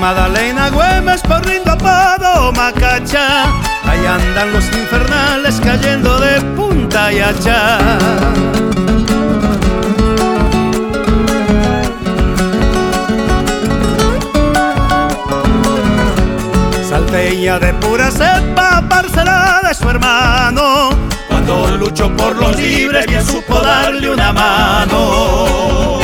Madalena Güemes por lindo apodo Macacha. Ahí andan los infernales cayendo de punta y hacha. Salteña de pura cepa, parcela de su hermano. Cuando luchó por los libres, bien supo darle una mano.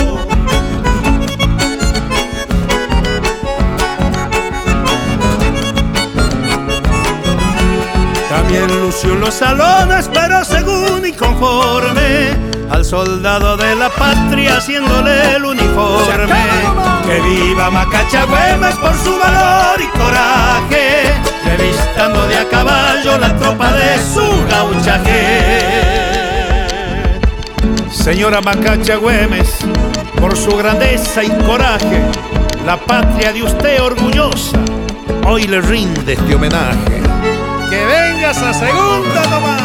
También lució los salones, pero según inconforme, al soldado de la patria haciéndole el uniforme. Que viva Macacha Güemes por su valor y coraje, revistando de a caballo la tropa de su gauchaje. Señora Macacha Güemes, por su grandeza y coraje, la patria de usted orgullosa hoy le rinde este homenaje. Que vengas a segunda nomás.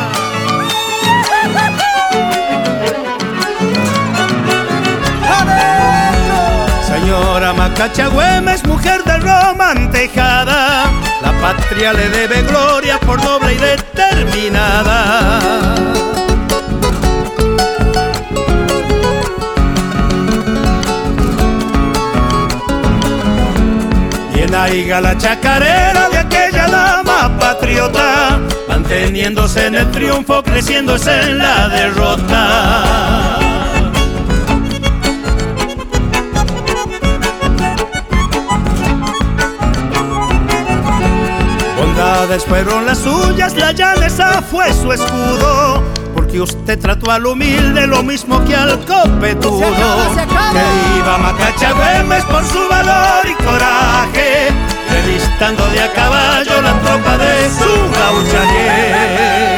Señora Macacha Güemes, mujer de Roma antejada, la patria le debe gloria por noble y determinada. Bien aiga la chacarera de aquella dama patriota, manteniéndose en el triunfo, creciéndose en la derrota. Bondades fueron las suyas, la llaneza fue su escudo, porque usted trató al humilde lo mismo que al copetudo. Que viva Macacha Güemes por su valor y coraje, revistando de a caballo la tropa de su gauchaje.